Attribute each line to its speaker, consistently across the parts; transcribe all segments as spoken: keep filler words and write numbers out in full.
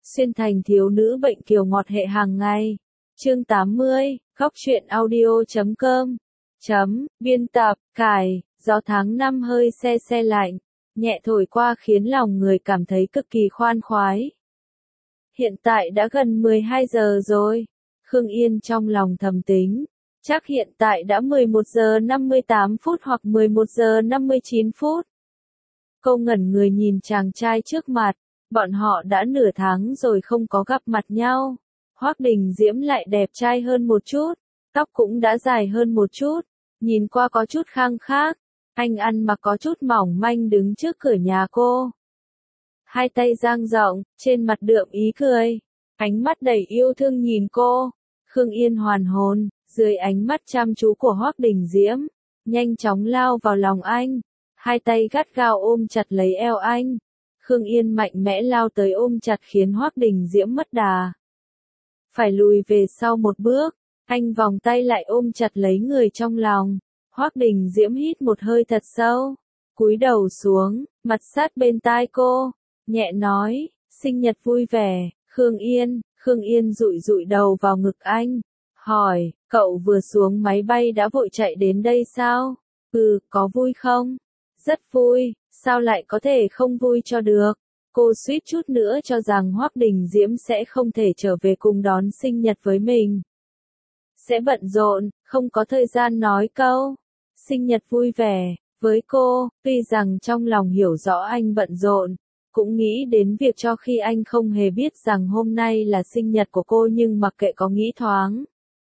Speaker 1: Xuyên thành thiếu nữ bệnh kiều ngọt hệ hàng ngày. Chương tám mươi, góc truyện audio chấm com. Chấm, biên tập, cài, gió tháng năm hơi se se lạnh, nhẹ thổi qua khiến lòng người cảm thấy cực kỳ khoan khoái. Hiện tại đã gần mười hai giờ rồi. Khương Yên trong lòng thầm tính. Chắc hiện tại đã mười một giờ năm mươi tám phút hoặc mười một giờ năm mươi chín phút. Cô ngẩn người nhìn chàng trai trước mặt. Bọn họ đã nửa tháng rồi không có gặp mặt nhau. Hoắc Đình Diễm lại đẹp trai hơn một chút. Tóc cũng đã dài hơn một chút. Nhìn qua có chút khang khác. Anh ăn mặc có chút mỏng manh đứng trước cửa nhà cô. Hai tay dang rộng, trên mặt đượm ý cười. Ánh mắt đầy yêu thương nhìn cô. Khương Yên hoàn hồn, dưới ánh mắt chăm chú của Hoắc Đình Diễm. Nhanh chóng lao vào lòng anh. Hai tay gắt gao ôm chặt lấy eo anh. Khương Yên mạnh mẽ lao tới ôm chặt khiến Hoắc Đình Diễm mất đà. Phải lùi về sau một bước, anh vòng tay lại ôm chặt lấy người trong lòng. Hoắc Đình Diễm hít một hơi thật sâu, cúi đầu xuống, mặt sát bên tai cô, nhẹ nói, sinh nhật vui vẻ, Khương Yên. Khương Yên dụi dụi đầu vào ngực anh, hỏi, cậu vừa xuống máy bay đã vội chạy đến đây sao? Ừ, có vui không? Rất vui. Sao lại có thể không vui cho được? Cô suýt chút nữa cho rằng Hoắc Đình Diễm sẽ không thể trở về cùng đón sinh nhật với mình. Sẽ bận rộn, không có thời gian nói câu sinh nhật vui vẻ với cô, tuy rằng trong lòng hiểu rõ anh bận rộn, cũng nghĩ đến việc cho khi anh không hề biết rằng hôm nay là sinh nhật của cô, nhưng mặc kệ có nghĩ thoáng,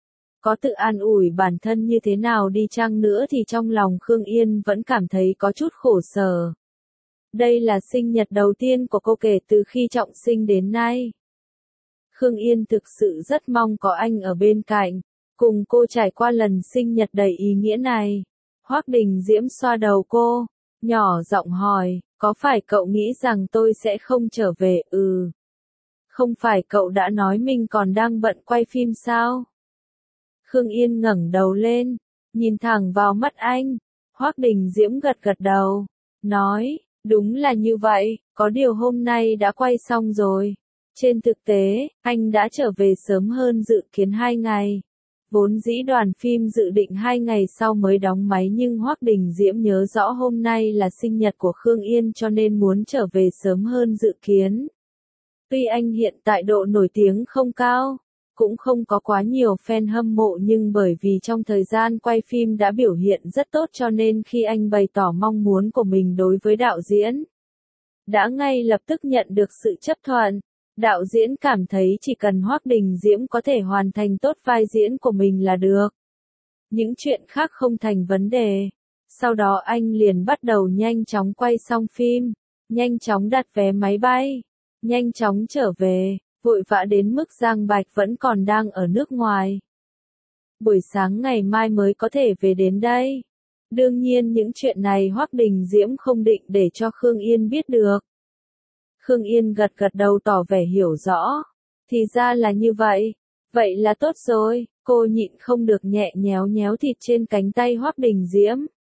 Speaker 1: có tự an ủi bản thân như thế nào đi chăng nữa thì trong lòng Khương Yên vẫn cảm thấy có chút khổ sở. Đây là sinh nhật đầu tiên của cô kể từ khi trọng sinh đến nay. Khương Yên thực sự rất mong có anh ở bên cạnh, cùng cô trải qua lần sinh nhật đầy ý nghĩa này. Hoắc Đình Diễm xoa đầu cô, nhỏ giọng hỏi, có phải cậu nghĩ rằng tôi sẽ không trở về? Ừ. Không phải cậu đã nói mình còn đang bận quay phim sao? Khương Yên ngẩng đầu lên, nhìn thẳng vào mắt anh. Hoắc Đình Diễm gật gật đầu, nói, đúng là như vậy, có điều hôm nay đã quay xong rồi. Trên thực tế, anh đã trở về sớm hơn dự kiến hai ngày. Vốn dĩ đoàn phim dự định hai ngày sau mới đóng máy, nhưng Hoắc Đình Diễm nhớ rõ hôm nay là sinh nhật của Khương Yên cho nên muốn trở về sớm hơn dự kiến. Tuy anh hiện tại độ nổi tiếng không cao, cũng không có quá nhiều fan hâm mộ, nhưng bởi vì trong thời gian quay phim đã biểu hiện rất tốt cho nên khi anh bày tỏ mong muốn của mình đối với đạo diễn, đã ngay lập tức nhận được sự chấp thuận. Đạo diễn cảm thấy chỉ cần Hoắc Đình Diễm có thể hoàn thành tốt vai diễn của mình là được. Những chuyện khác không thành vấn đề. Sau đó anh liền bắt đầu nhanh chóng quay xong phim, nhanh chóng đặt vé máy bay, nhanh chóng trở về. Vội vã đến mức Giang Bạch vẫn còn đang ở nước ngoài. Buổi sáng ngày mai mới có thể về đến đây. Đương nhiên những chuyện này Hoắc Đình Diễm không định để cho Khương Yên biết được. Khương Yên gật gật đầu tỏ vẻ hiểu rõ. Thì ra là như vậy. Vậy là tốt rồi. Cô nhịn không được nhẹ nhéo nhéo thịt trên cánh tay Hoắc Đình Diễm.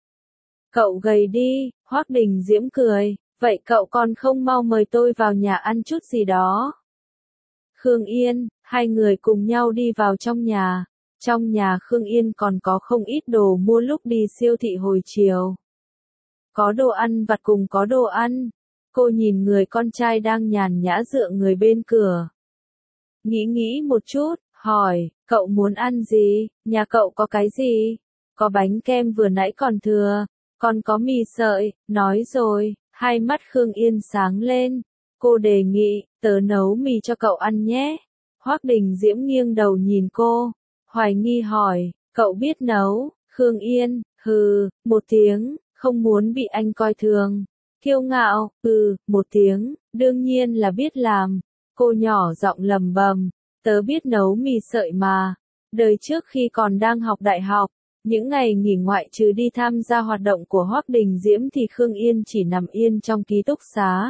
Speaker 1: Cậu gầy đi. Hoắc Đình Diễm cười. Vậy cậu còn không mau mời tôi vào nhà ăn chút gì đó? Khương Yên, hai người cùng nhau đi vào trong nhà. Trong nhà Khương Yên còn có không ít đồ mua lúc đi siêu thị hồi chiều. Có đồ ăn vặt cùng có đồ ăn. Cô nhìn người con trai đang nhàn nhã dựa người bên cửa. Nghĩ nghĩ một chút, hỏi, cậu muốn ăn gì? Nhà cậu có cái gì? Có bánh kem vừa nãy còn thừa, còn có mì sợi. Nói rồi, hai mắt Khương Yên sáng lên. Cô đề nghị, tớ nấu mì cho cậu ăn nhé. Hoắc Đình Diễm nghiêng đầu nhìn cô, hoài nghi hỏi, cậu biết nấu? Khương Yên, hừ, một tiếng, không muốn bị anh coi thường. Kiêu ngạo, ừ, một tiếng, đương nhiên là biết làm. Cô nhỏ giọng lầm bầm, tớ biết nấu mì sợi mà. Đời trước khi còn đang học đại học, những ngày nghỉ ngoại trừ đi tham gia hoạt động của Hoắc Đình Diễm thì Khương Yên chỉ nằm yên trong ký túc xá.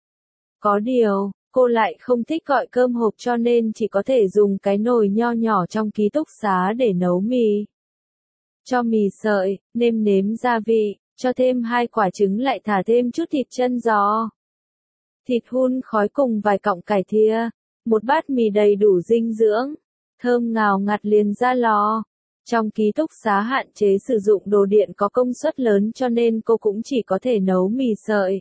Speaker 1: Có điều, cô lại không thích gọi cơm hộp cho nên chỉ có thể dùng cái nồi nho nhỏ trong ký túc xá để nấu mì. Cho mì sợi, nêm nếm gia vị, cho thêm hai quả trứng lại thả thêm chút thịt chân giò. Thịt hun khói cùng vài cọng cải thìa, Một bát mì đầy đủ dinh dưỡng, thơm ngào ngạt liền ra lò. Trong ký túc xá hạn chế sử dụng đồ điện có công suất lớn cho nên cô cũng chỉ có thể nấu mì sợi.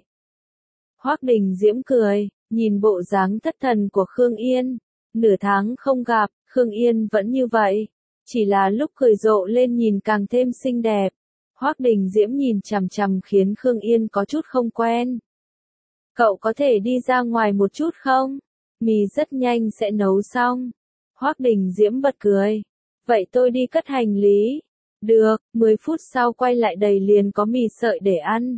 Speaker 1: Hoắc Đình Diễm cười, nhìn bộ dáng thất thần của Khương Yên. Nửa tháng không gặp, Khương Yên vẫn như vậy. Chỉ là lúc cười rộ lên nhìn càng thêm xinh đẹp. Hoắc Đình Diễm nhìn chằm chằm khiến Khương Yên có chút không quen. Cậu có thể đi ra ngoài một chút không? Mì rất nhanh sẽ nấu xong. Hoắc Đình Diễm bật cười. Vậy tôi đi cất hành lý. Được, mười phút sau quay lại đầy liền có mì sợi để ăn.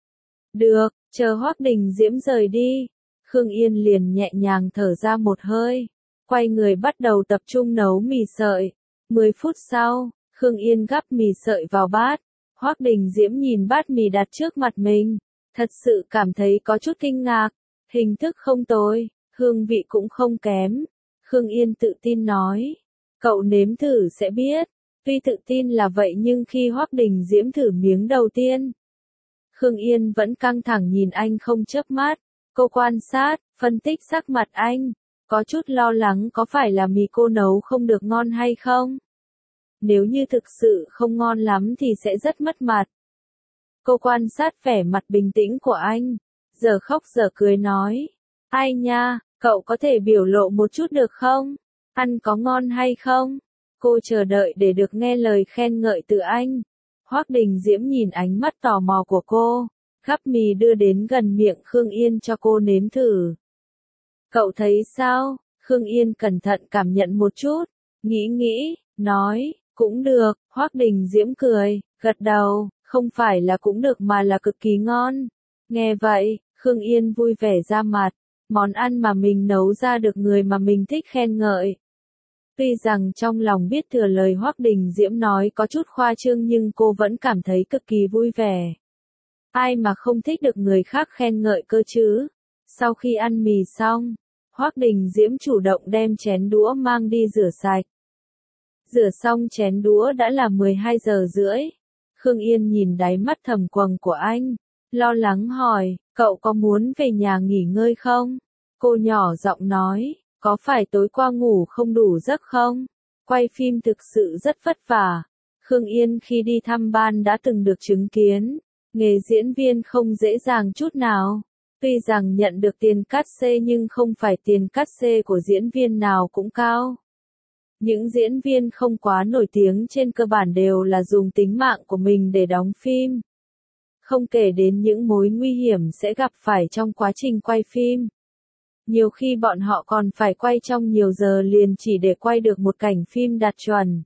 Speaker 1: Được, chờ Hoắc Đình Diễm rời đi. Khương Yên liền nhẹ nhàng thở ra một hơi. Quay người bắt đầu tập trung nấu mì sợi. mười phút sau, Khương Yên gắp mì sợi vào bát. Hoắc Đình Diễm nhìn bát mì đặt trước mặt mình. Thật sự cảm thấy có chút kinh ngạc. Hình thức không tồi, hương vị cũng không kém. Khương Yên tự tin nói. Cậu nếm thử sẽ biết. Tuy tự tin là vậy nhưng khi Hoắc Đình Diễm thử miếng đầu tiên, Khương Yên vẫn căng thẳng nhìn anh không chớp mắt. Cô quan sát, phân tích sắc mặt anh. Có chút lo lắng có phải là mì cô nấu không được ngon hay không? Nếu như thực sự không ngon lắm thì sẽ rất mất mặt. Cô quan sát vẻ mặt bình tĩnh của anh. Giờ khóc giờ cười nói. Ai nha, cậu có thể biểu lộ một chút được không? Ăn có ngon hay không? Cô chờ đợi để được nghe lời khen ngợi từ anh. Hoắc Đình Diễm nhìn ánh mắt tò mò của cô. Gắp mì đưa đến gần miệng Khương Yên cho cô nếm thử. Cậu thấy sao? Khương Yên cẩn thận cảm nhận một chút. Nghĩ nghĩ, nói, cũng được. Hoắc Đình Diễm cười, gật đầu, không phải là cũng được mà là cực kỳ ngon. Nghe vậy, Khương Yên vui vẻ ra mặt. Món ăn mà mình nấu ra được người mà mình thích khen ngợi. Tuy rằng trong lòng biết thừa lời Hoắc Đình Diễm nói có chút khoa trương nhưng cô vẫn cảm thấy cực kỳ vui vẻ. Ai mà không thích được người khác khen ngợi cơ chứ? Sau khi ăn mì xong, Hoắc Đình Diễm chủ động đem chén đũa mang đi rửa sạch. Rửa xong chén đũa đã là mười hai giờ rưỡi. Khương Yên nhìn đáy mắt thầm quầng của anh, lo lắng hỏi, cậu có muốn về nhà nghỉ ngơi không? Cô nhỏ giọng nói, có phải tối qua ngủ không đủ giấc không? Quay phim thực sự rất vất vả. Khương Yên khi đi thăm ban đã từng được chứng kiến, nghề diễn viên không dễ dàng chút nào. Tuy rằng nhận được tiền cát xê nhưng không phải tiền cát xê của diễn viên nào cũng cao. Những diễn viên không quá nổi tiếng trên cơ bản đều là dùng tính mạng của mình để đóng phim. Không kể đến những mối nguy hiểm sẽ gặp phải trong quá trình quay phim. Nhiều khi bọn họ còn phải quay trong nhiều giờ liền chỉ để quay được một cảnh phim đạt chuẩn.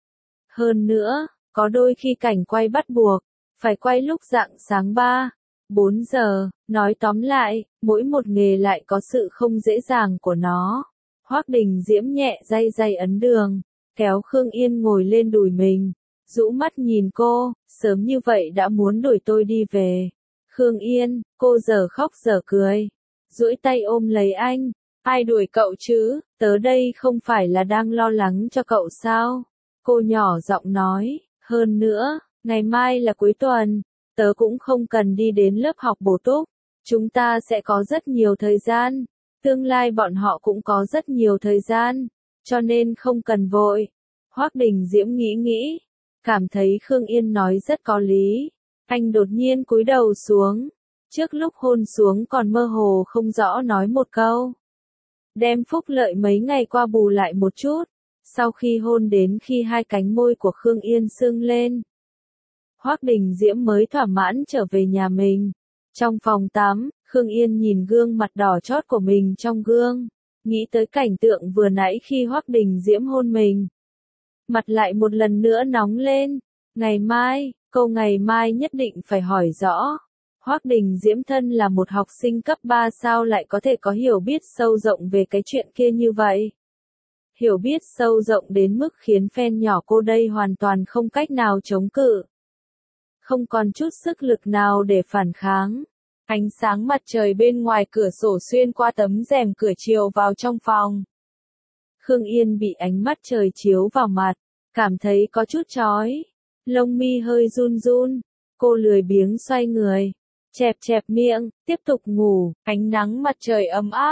Speaker 1: Hơn nữa, có đôi khi cảnh quay bắt buộc, phải quay lúc rạng sáng ba, bốn giờ, nói tóm lại, mỗi một nghề lại có sự không dễ dàng của nó. Hoắc Đình Diễm nhẹ day day ấn đường, kéo Khương Yên ngồi lên đùi mình, rũ mắt nhìn cô, sớm như vậy đã muốn đuổi tôi đi về. Khương Yên, cô giờ khóc giờ cười, duỗi tay ôm lấy anh, ai đuổi cậu chứ, tớ đây không phải là đang lo lắng cho cậu sao? Cô nhỏ giọng nói, hơn nữa, ngày mai là cuối tuần, tớ cũng không cần đi đến lớp học bổ túc, chúng ta sẽ có rất nhiều thời gian. Tương lai bọn họ cũng có rất nhiều thời gian, cho nên không cần vội. Hoắc Đình Diễm nghĩ nghĩ, cảm thấy Khương Yên nói rất có lý. Anh đột nhiên cúi đầu xuống, trước lúc hôn xuống còn mơ hồ không rõ nói một câu. Đem phúc lợi mấy ngày qua bù lại một chút, sau khi hôn đến khi hai cánh môi của Khương Yên sưng lên. Hoắc Đình Diễm mới thỏa mãn trở về nhà mình. Trong phòng tắm, Khương Yên nhìn gương mặt đỏ chót của mình trong gương, nghĩ tới cảnh tượng vừa nãy khi Hoắc Đình Diễm hôn mình. Mặt lại một lần nữa nóng lên, ngày mai, câu ngày mai nhất định phải hỏi rõ. Hoắc Đình Diễm thân là một học sinh cấp ba sao lại có thể có hiểu biết sâu rộng về cái chuyện kia như vậy. Hiểu biết sâu rộng đến mức khiến fan nhỏ cô đây hoàn toàn không cách nào chống cự. Không còn chút sức lực nào để phản kháng. Ánh sáng mặt trời bên ngoài cửa sổ xuyên qua tấm rèm cửa chiếu vào trong phòng. Khương Yên bị ánh mắt trời chiếu vào mặt, cảm thấy có chút chói. Lông mi hơi run run, cô lười biếng xoay người, chẹp chẹp miệng, tiếp tục ngủ. Ánh nắng mặt trời ấm áp,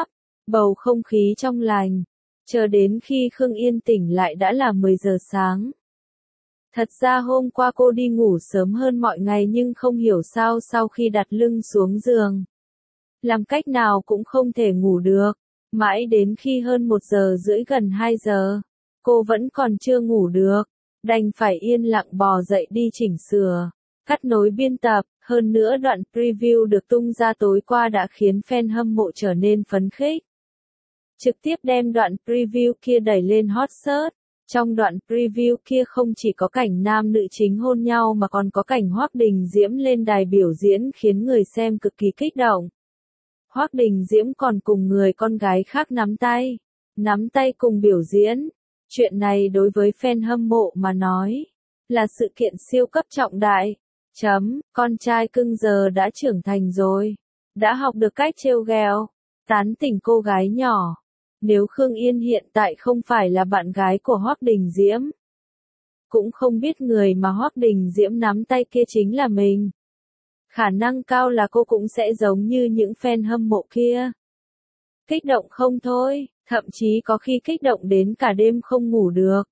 Speaker 1: bầu không khí trong lành. Chờ đến khi Khương Yên tỉnh lại đã là mười giờ sáng. Thật ra hôm qua cô đi ngủ sớm hơn mọi ngày nhưng không hiểu sao sau khi đặt lưng xuống giường, làm cách nào cũng không thể ngủ được. Mãi đến khi hơn một giờ rưỡi gần hai giờ, cô vẫn còn chưa ngủ được, đành phải yên lặng bò dậy đi chỉnh sửa, cắt nối biên tập. Hơn nữa đoạn preview được tung ra tối qua đã khiến fan hâm mộ trở nên phấn khích. Trực tiếp đem đoạn preview kia đẩy lên hot search. Trong đoạn preview kia không chỉ có cảnh nam nữ chính hôn nhau mà còn có cảnh Hoắc Đình Diễm lên đài biểu diễn khiến người xem cực kỳ kích động. Hoắc Đình Diễm còn cùng người con gái khác nắm tay, nắm tay cùng biểu diễn. Chuyện này đối với fan hâm mộ mà nói, là sự kiện siêu cấp trọng đại. Chấm, con trai cưng giờ đã trưởng thành rồi, đã học được cách trêu ghẹo, tán tỉnh cô gái nhỏ. Nếu Khương Yên hiện tại không phải là bạn gái của Hoắc Đình Diễm, cũng không biết người mà Hoắc Đình Diễm nắm tay kia chính là mình. Khả năng cao là cô cũng sẽ giống như những fan hâm mộ kia. Kích động không thôi, thậm chí có khi kích động đến cả đêm không ngủ được.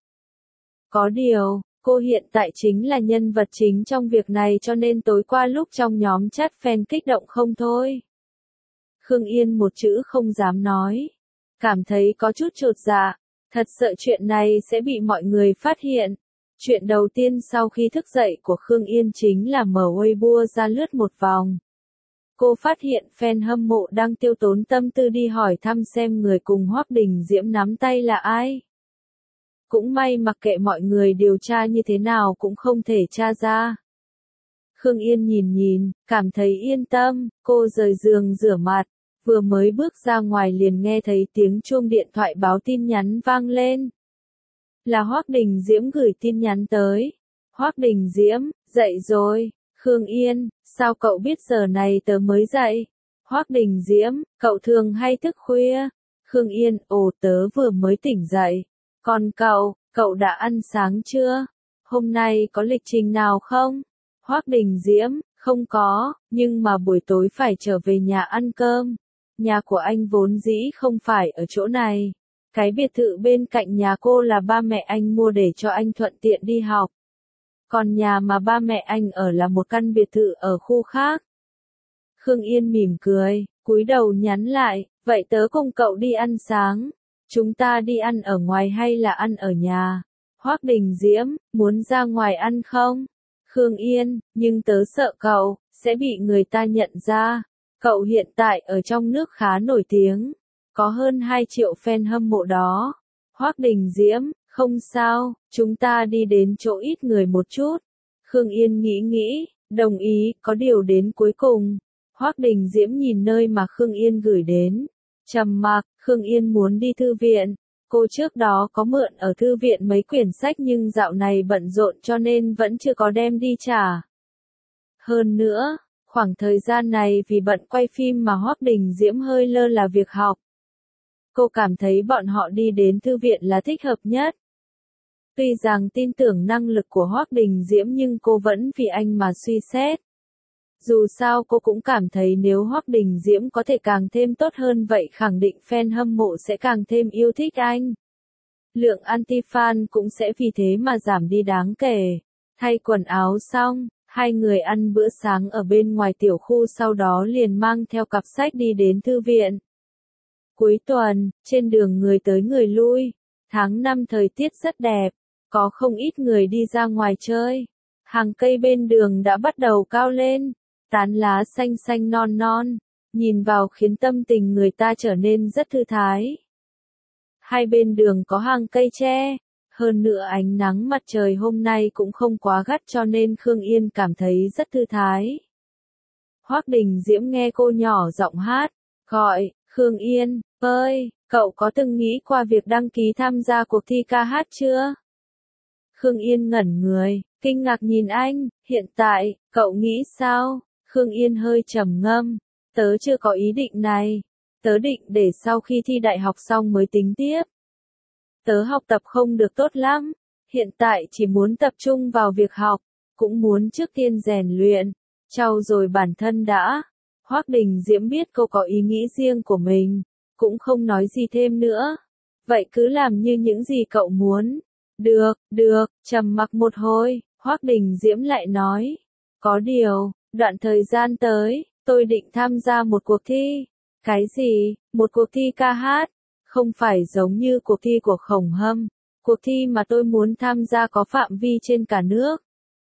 Speaker 1: Có điều, cô hiện tại chính là nhân vật chính trong việc này cho nên tối qua lúc trong nhóm chat fan kích động không thôi. Khương Yên một chữ không dám nói. Cảm thấy có chút chột dạ, thật sợ chuyện này sẽ bị mọi người phát hiện. Chuyện đầu tiên sau khi thức dậy của Khương Yên chính là mở Weibo ra lướt một vòng. Cô phát hiện fan hâm mộ đang tiêu tốn tâm tư đi hỏi thăm xem người cùng Hoắc Đình Diễm nắm tay là ai. Cũng may mặc kệ mọi người điều tra như thế nào cũng không thể tra ra. Khương Yên nhìn nhìn, cảm thấy yên tâm, cô rời giường rửa mặt. Vừa mới bước ra ngoài liền nghe thấy tiếng chuông điện thoại báo tin nhắn vang lên. Là Hoắc Đình Diễm gửi tin nhắn tới. Hoắc Đình Diễm, dậy rồi. Khương Yên, sao cậu biết giờ này tớ mới dậy? Hoắc Đình Diễm, cậu thường hay thức khuya. Khương Yên, ồ tớ vừa mới tỉnh dậy. Còn cậu, cậu đã ăn sáng chưa? Hôm nay có lịch trình nào không? Hoắc Đình Diễm, không có, nhưng mà buổi tối phải trở về nhà ăn cơm. Nhà của anh vốn dĩ không phải ở chỗ này. Cái biệt thự bên cạnh nhà cô là ba mẹ anh mua để cho anh thuận tiện đi học. Còn nhà mà ba mẹ anh ở là một căn biệt thự ở khu khác. Khương Yên mỉm cười, cúi đầu nhắn lại, vậy tớ cùng cậu đi ăn sáng. Chúng ta đi ăn ở ngoài hay là ăn ở nhà? Hoắc Đình Diễm, muốn ra ngoài ăn không? Khương Yên, nhưng tớ sợ cậu sẽ bị người ta nhận ra. Cậu hiện tại ở trong nước khá nổi tiếng, có hơn hai triệu fan hâm mộ đó. Hoắc Đình Diễm, không sao, chúng ta đi đến chỗ ít người một chút. Khương Yên nghĩ nghĩ, đồng ý, có điều đến cuối cùng. Hoắc Đình Diễm nhìn nơi mà Khương Yên gửi đến. Trầm mặc, Khương Yên muốn đi thư viện. Cô trước đó có mượn ở thư viện mấy quyển sách nhưng dạo này bận rộn cho nên vẫn chưa có đem đi trả. Hơn nữa, khoảng thời gian này vì bận quay phim mà Hoắc Đình Diễm hơi lơ là việc học. Cô cảm thấy bọn họ đi đến thư viện là thích hợp nhất. Tuy rằng tin tưởng năng lực của Hoắc Đình Diễm nhưng cô vẫn vì anh mà suy xét. Dù sao cô cũng cảm thấy nếu Hoắc Đình Diễm có thể càng thêm tốt hơn vậy khẳng định fan hâm mộ sẽ càng thêm yêu thích anh. Lượng anti-fan cũng sẽ vì thế mà giảm đi đáng kể. Thay quần áo xong, hai người ăn bữa sáng ở bên ngoài tiểu khu sau đó liền mang theo cặp sách đi đến thư viện. Cuối tuần, trên đường người tới người lui. Tháng năm thời tiết rất đẹp, có không ít người đi ra ngoài chơi. Hàng cây bên đường đã bắt đầu cao lên, tán lá xanh xanh non non, nhìn vào khiến tâm tình người ta trở nên rất thư thái. Hai bên đường có hàng cây tre, hơn nữa ánh nắng mặt trời hôm nay cũng không quá gắt cho nên Khương Yên cảm thấy rất thư thái. Hoắc Đình Diễm nghe cô nhỏ giọng hát, gọi, Khương Yên, ơi, cậu có từng nghĩ qua việc đăng ký tham gia cuộc thi ca hát chưa? Khương Yên ngẩn người, kinh ngạc nhìn anh, hiện tại, cậu nghĩ sao? Khương Yên hơi trầm ngâm, tớ chưa có ý định này, tớ định để sau khi thi đại học xong mới tính tiếp. Tớ học tập không được tốt lắm, hiện tại chỉ muốn tập trung vào việc học, cũng muốn trước tiên rèn luyện, trau dồi bản thân đã. Hoắc Đình Diễm biết cô có ý nghĩ riêng của mình, cũng không nói gì thêm nữa. Vậy cứ làm như những gì cậu muốn. Được, được, trầm mặc một hồi, Hoắc Đình Diễm lại nói. Có điều, đoạn thời gian tới, tôi định tham gia một cuộc thi. Cái gì? Một cuộc thi ca hát? Không phải giống như cuộc thi của Khổng Hâm. Cuộc thi mà tôi muốn tham gia có phạm vi trên cả nước.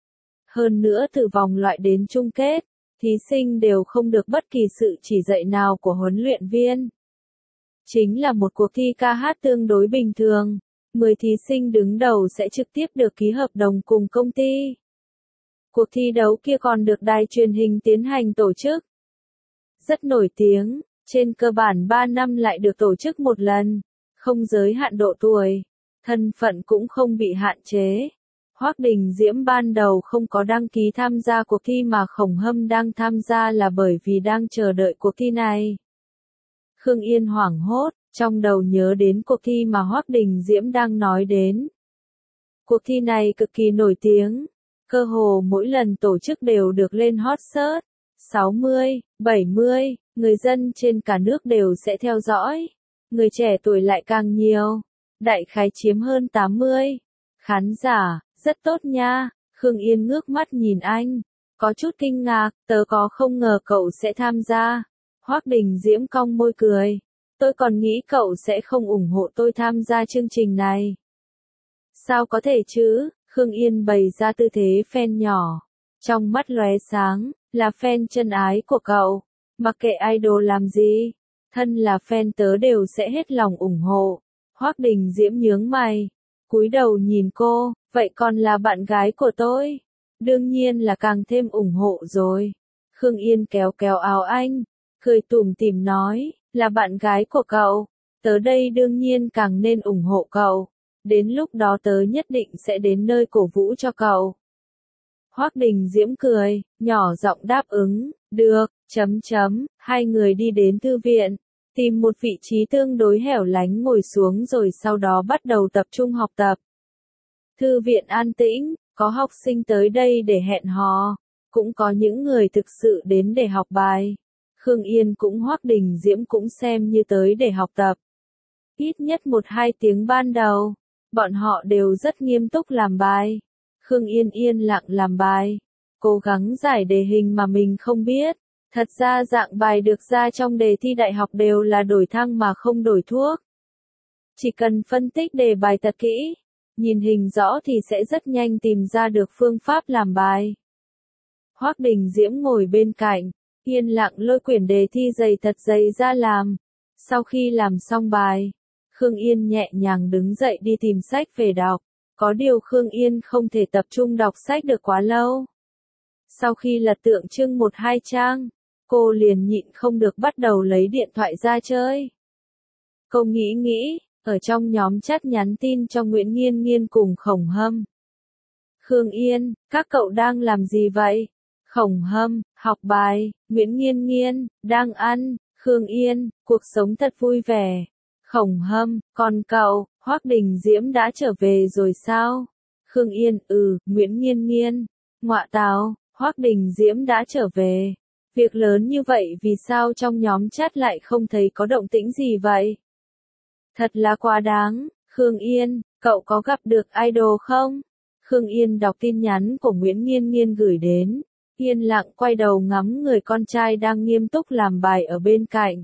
Speaker 1: Hơn nữa từ vòng loại đến chung kết, thí sinh đều không được bất kỳ sự chỉ dạy nào của huấn luyện viên. Chính là một cuộc thi ca hát tương đối bình thường. mười thí sinh đứng đầu sẽ trực tiếp được ký hợp đồng cùng công ty. Cuộc thi đấu kia còn được đài truyền hình tiến hành tổ chức. Rất nổi tiếng, trên cơ bản ba năm lại được tổ chức một lần, không giới hạn độ tuổi, thân phận cũng không bị hạn chế. Hoắc Đình Diễm ban đầu không có đăng ký tham gia cuộc thi mà Khổng Hâm đang tham gia là bởi vì đang chờ đợi cuộc thi này. Khương Yên hoảng hốt, trong đầu nhớ đến cuộc thi mà Hoắc Đình Diễm đang nói đến. Cuộc thi này cực kỳ nổi tiếng, cơ hồ mỗi lần tổ chức đều được lên hot search. sáu mươi, bảy mươi, người dân trên cả nước đều sẽ theo dõi. Người trẻ tuổi lại càng nhiều, đại khái chiếm hơn tám mươi. Khán giả, rất tốt nha. Khương Yên ngước mắt nhìn anh, có chút kinh ngạc, tớ có không ngờ cậu sẽ tham gia. Hoắc Đình Diễm cong môi cười, tôi còn nghĩ cậu sẽ không ủng hộ tôi tham gia chương trình này. Sao có thể chứ? Khương Yên bày ra tư thế fan nhỏ, trong mắt lóe sáng, là fan chân ái của cậu, mặc kệ idol làm gì, thân là fan tớ đều sẽ hết lòng ủng hộ. Hoắc Đình Diễm nhướng mày, cúi đầu nhìn cô, vậy còn là bạn gái của tôi, đương nhiên là càng thêm ủng hộ rồi. Khương Yên kéo kéo áo anh, cười tủm tỉm nói, là bạn gái của cậu, tớ đây đương nhiên càng nên ủng hộ cậu, đến lúc đó tớ nhất định sẽ đến nơi cổ vũ cho cậu. Hoắc Đình Diễm cười, nhỏ giọng đáp ứng, được, chấm chấm, hai người đi đến thư viện, tìm một vị trí tương đối hẻo lánh ngồi xuống rồi sau đó bắt đầu tập trung học tập. Thư viện an tĩnh, có học sinh tới đây để hẹn hò, cũng có những người thực sự đến để học bài. Khương Yên cũng Hoắc Đình Diễm cũng xem như tới để học tập. Ít nhất một hai tiếng ban đầu, bọn họ đều rất nghiêm túc làm bài. Khương Yên yên lặng làm bài, cố gắng giải đề hình mà mình không biết. Thật ra dạng bài được ra trong đề thi đại học đều là đổi thăng mà không đổi thuốc. Chỉ cần phân tích đề bài thật kỹ, nhìn hình rõ thì sẽ rất nhanh tìm ra được phương pháp làm bài. Hoắc Đình Diễm ngồi bên cạnh, yên lặng lôi quyển đề thi dày thật dày ra làm. Sau khi làm xong bài, Khương Yên nhẹ nhàng đứng dậy đi tìm sách về đọc. Có điều Khương Yên không thể tập trung đọc sách được quá lâu. Sau khi lật tượng trưng một hai trang, cô liền nhịn không được bắt đầu lấy điện thoại ra chơi. Cô nghĩ nghĩ, ở trong nhóm chat nhắn tin cho Nguyễn Nghiên Nghiên cùng Khổng Hâm. Khương Yên, các cậu đang làm gì vậy? Khổng Hâm, học bài. Nguyễn Nghiên Nghiên, đang ăn. Khương Yên, cuộc sống thật vui vẻ. Khổng Hâm, còn cậu, Hoắc Đình Diễm đã trở về rồi sao? Khương Yên, ừ. Nguyễn Nghiên Nghiên, ngọa tào, Hoắc Đình Diễm đã trở về. Việc lớn như vậy vì sao trong nhóm chat lại không thấy có động tĩnh gì vậy? Thật là quá đáng. Khương Yên, cậu có gặp được idol không? Khương Yên đọc tin nhắn của Nguyễn Nghiên Nghiên gửi đến, yên lặng quay đầu ngắm người con trai đang nghiêm túc làm bài ở bên cạnh.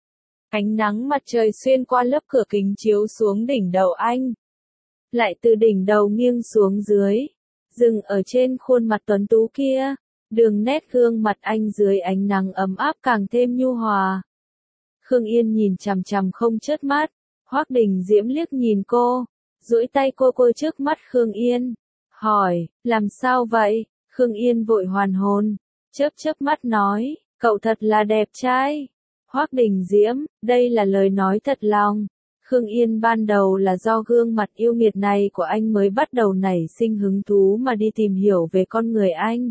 Speaker 1: Ánh nắng mặt trời xuyên qua lớp cửa kính chiếu xuống đỉnh đầu anh, lại từ đỉnh đầu nghiêng xuống dưới, dừng ở trên khuôn mặt tuấn tú kia. Đường nét gương mặt anh dưới ánh nắng ấm áp càng thêm nhu hòa. Khương Yên nhìn chằm chằm không chớp mắt. Hoắc Đình Diễm liếc nhìn cô, duỗi tay cô cô trước mắt Khương Yên, hỏi, làm sao vậy? Khương Yên vội hoàn hồn, chớp chớp mắt nói, cậu thật là đẹp trai. Hoắc Đình Diễm, đây là lời nói thật lòng. Khương Yên ban đầu là do gương mặt yêu nghiệt này của anh mới bắt đầu nảy sinh hứng thú mà đi tìm hiểu về con người anh.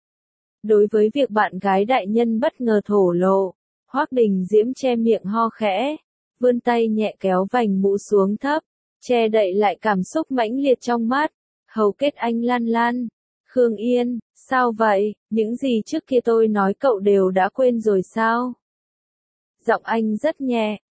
Speaker 1: Đối với việc bạn gái đại nhân bất ngờ thổ lộ, Hoắc Đình Diễm che miệng ho khẽ, vươn tay nhẹ kéo vành mũ xuống thấp, che đậy lại cảm xúc mãnh liệt trong mắt. Hầu kết anh lan lan. Khương Yên, sao vậy, những gì trước kia tôi nói cậu đều đã quên rồi sao? Giọng anh rất nhẹ,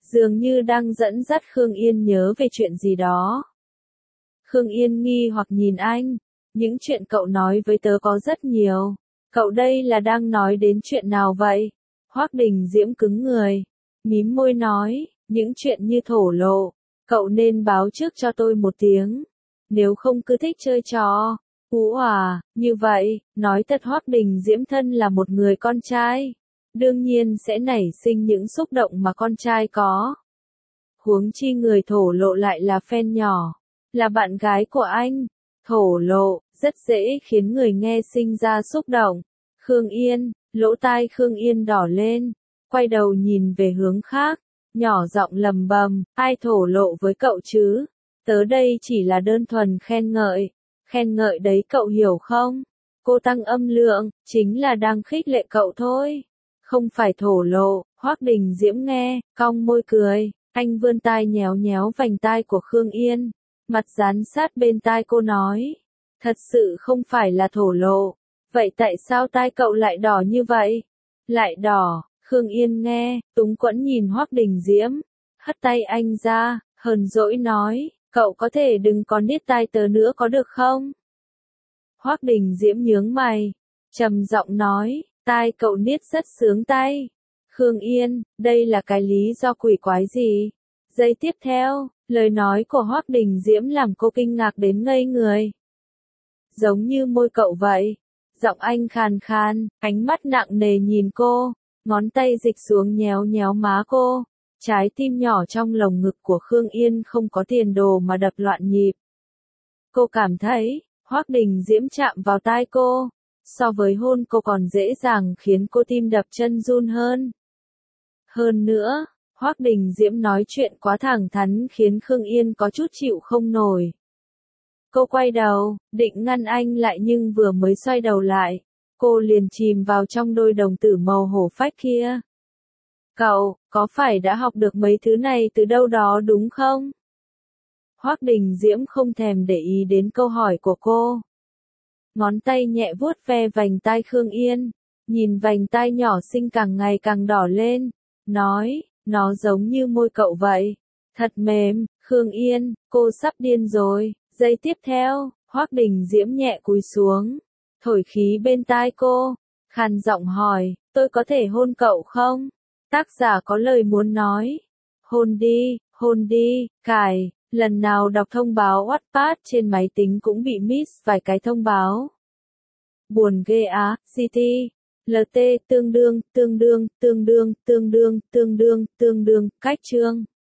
Speaker 1: dường như đang dẫn dắt Khương Yên nhớ về chuyện gì đó. Khương Yên nghi hoặc nhìn anh, những chuyện cậu nói với tớ có rất nhiều. Cậu đây là đang nói đến chuyện nào vậy? Hoắc Đình Diễm cứng người, mím môi nói, những chuyện như thổ lộ, cậu nên báo trước cho tôi một tiếng. Nếu không cứ thích chơi trò. Ú à, như vậy, nói thật Hoắc Đình Diễm thân là một người con trai. Đương nhiên sẽ nảy sinh những xúc động mà con trai có. Huống chi người thổ lộ lại là fan nhỏ, là bạn gái của anh. Thổ lộ, rất dễ khiến người nghe sinh ra xúc động. Khương Yên, lỗ tai Khương Yên đỏ lên, quay đầu nhìn về hướng khác, nhỏ giọng lầm bầm, ai thổ lộ với cậu chứ? Tớ đây chỉ là đơn thuần khen ngợi. Khen ngợi đấy cậu hiểu không? Cô tăng âm lượng, chính là đang khích lệ cậu thôi. Không phải thổ lộ. Hoắc Đình Diễm nghe, cong môi cười, anh vươn tai nhéo nhéo vành tai của Khương Yên, mặt dán sát bên tai cô nói, thật sự không phải là thổ lộ. Vậy tại sao tai cậu lại đỏ như vậy? Lại đỏ? Khương Yên nghe, túng quẫn nhìn Hoắc Đình Diễm, hất tay anh ra, hờn dỗi nói, cậu có thể đừng có niết tai tớ nữa có được không? Hoắc Đình Diễm nhướng mày, trầm giọng nói, tai cậu niết rất sướng tay. Khương Yên, đây là cái lý do quỷ quái gì? Giây tiếp theo, lời nói của Hoắc Đình Diễm làm cô kinh ngạc đến ngây người. Giống như môi cậu vậy. Giọng anh khàn khàn, ánh mắt nặng nề nhìn cô, ngón tay dịch xuống nhéo nhéo má cô. Trái tim nhỏ trong lồng ngực của Khương Yên không có tiền đồ mà đập loạn nhịp. Cô cảm thấy, Hoắc Đình Diễm chạm vào tai cô, so với hôn cô còn dễ dàng khiến cô tim đập chân run hơn. Hơn nữa, Hoắc Đình Diễm nói chuyện quá thẳng thắn khiến Khương Yên có chút chịu không nổi. Cô quay đầu, định ngăn anh lại nhưng vừa mới xoay đầu lại, cô liền chìm vào trong đôi đồng tử màu hổ phách kia. Cậu, có phải đã học được mấy thứ này từ đâu đó đúng không? Hoắc Đình Diễm không thèm để ý đến câu hỏi của cô. Ngón tay nhẹ vuốt ve vành tai Khương Yên, nhìn vành tai nhỏ xinh càng ngày càng đỏ lên, nói, nó giống như môi cậu vậy. Thật mềm. Khương Yên, cô sắp điên rồi. Giây tiếp theo, Hoắc Đình Diễm nhẹ cúi xuống, thổi khí bên tai cô, khàn giọng hỏi, tôi có thể hôn cậu không? Tác giả có lời muốn nói. Hôn đi, hôn đi, cài, lần nào đọc thông báo Wattpad trên máy tính cũng bị miss vài cái thông báo. Buồn ghê á, giê tê, lờ tê tương đương, tương đương, tương đương, tương đương, tương đương, tương đương, cách chương.